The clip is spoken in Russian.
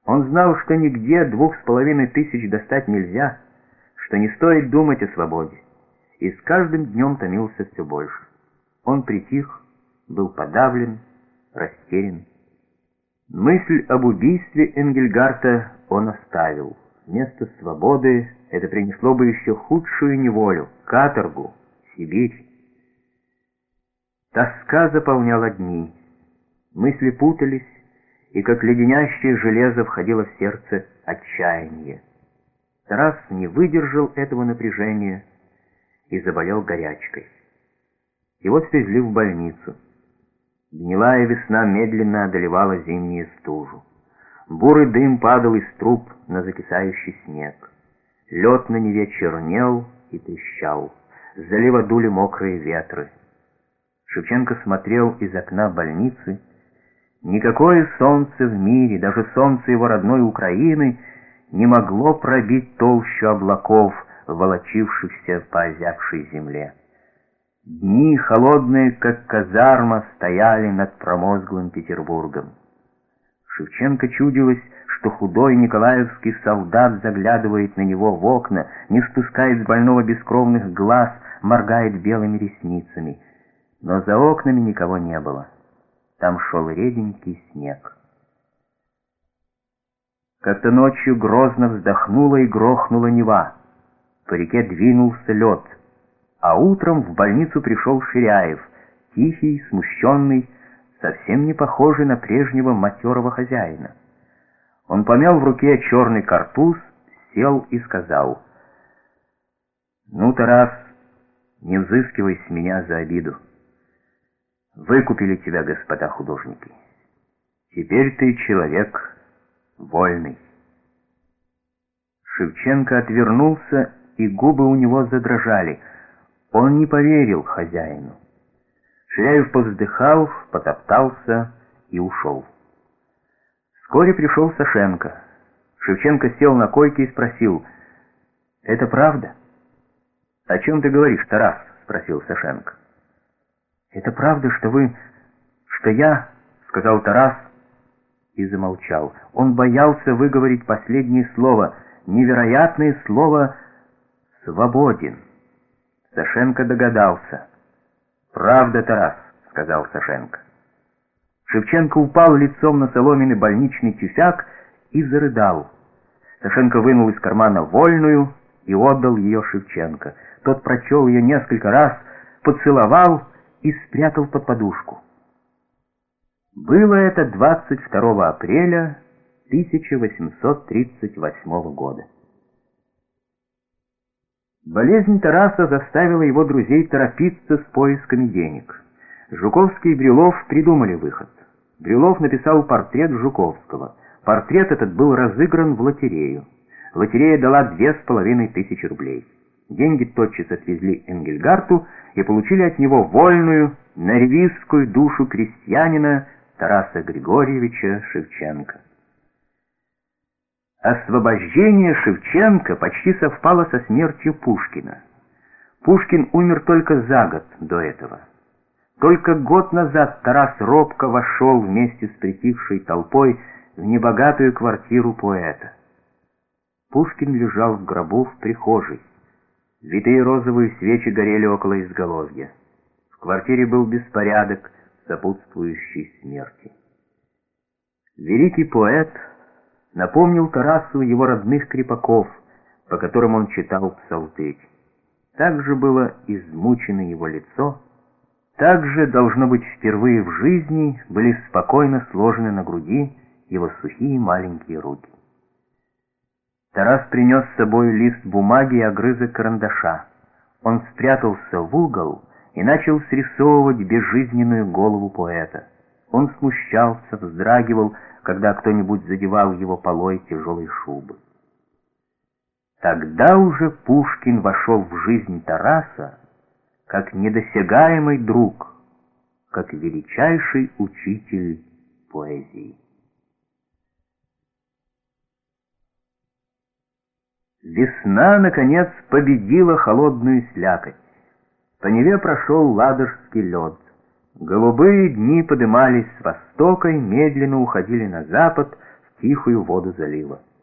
Он знал, что нигде 2500 достать нельзя, что не стоит думать о свободе, и с каждым днем томился все больше. Он притих, был подавлен, растерян. Мысль об убийстве Энгельгарта он оставил. Вместо свободы это принесло бы еще худшую неволю, каторгу, Сибирь. Тоска заполняла дни. Мысли путались, и как леденящее железо входило в сердце отчаяние. Тарас не выдержал этого напряжения и заболел горячкой. Его свезли в больницу. Гнилая весна медленно одолевала зимнюю стужу. Бурый дым падал из труб на закисающий снег. Лед на Неве чернел и трещал. С залива дули мокрые ветры. Шевченко смотрел из окна больницы. Никакое солнце в мире, даже солнце его родной Украины, не могло пробить толщу облаков, волочившихся по озябшей земле. Дни, холодные, как казарма, стояли над промозглым Петербургом. Шевченко чудилось, что худой николаевский солдат заглядывает на него в окна, не спускает с больного бескровных глаз, моргает белыми ресницами. Но за окнами никого не было. Там шел реденький снег. Как-то ночью грозно вздохнула и грохнула Нева. По реке двинулся лед. А утром в больницу пришел Ширяев, тихий, смущенный, совсем не похожий на прежнего матерого хозяина. Он помял в руке черный картуз, сел и сказал: «Ну, Тарас, не взыскивай с меня за обиду. Выкупили тебя, господа художники. Теперь ты человек вольный». Шевченко отвернулся, и губы у него задрожали. Он не поверил хозяину. Ширяев повздыхал, потоптался и ушел. Вскоре пришел Сашенко. Шевченко сел на койке и спросил: «Это правда?» «О чем ты говоришь, Тарас?» — спросил Сашенко. «Это правда, что я...» — сказал Тарас и замолчал. Он боялся выговорить последнее слово, невероятное слово «свободен». Сашенко догадался. «Правда, Тарас», — сказал Сашенко. Шевченко упал лицом на соломенный больничный тюфяк и зарыдал. Сашенко вынул из кармана вольную и отдал ее Шевченко. Тот прочел ее несколько раз, поцеловал и спрятал под подушку. Было это 22 апреля 1838 года. Болезнь Тараса заставила его друзей торопиться с поисками денег. Жуковский и Брюлов придумали выход. Брюлов написал портрет Жуковского. Портрет этот был разыгран в лотерею. Лотерея дала 2500 рублей. Деньги тотчас отвезли Энгельгарту и получили от него вольную, норвежскую душу крестьянина Тараса Григорьевича Шевченко. Освобождение Шевченко почти совпало со смертью Пушкина. Пушкин умер только за год до этого. Только год назад Тарас робко вошел вместе с притихшей толпой в небогатую квартиру поэта. Пушкин лежал в гробу в прихожей. Витые розовые свечи горели около изголовья. В квартире был беспорядок, сопутствующий смерти. Великий поэт напомнил Тарасу его родных крепаков, по которым он читал псалтырь. Так же было измучено его лицо, так же, должно быть, впервые в жизни были спокойно сложены на груди его сухие маленькие руки. Тарас принес с собой лист бумаги и огрызок карандаша. Он спрятался в угол и начал срисовывать безжизненную голову поэта. Он смущался, вздрагивал, когда кто-нибудь задевал его полой тяжелой шубы. Тогда уже Пушкин вошел в жизнь Тараса как недосягаемый друг, как величайший учитель поэзии. Весна, наконец, победила холодную слякоть. По Неве прошел ладожский лед. Голубые дни подымались с востока и медленно уходили на запад в тихую воду залива.